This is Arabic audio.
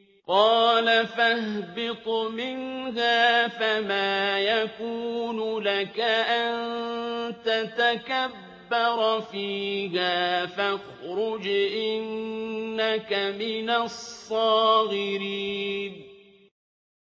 قَالَ فَاهْبِطْ مِنْهَا فَمَا يَكُونُ لَكَ أَن تَتَكَبَّرَ فِيهَا فَاخْرُجْ إِنَّكَ مِنَ الصَّاغِرِينَ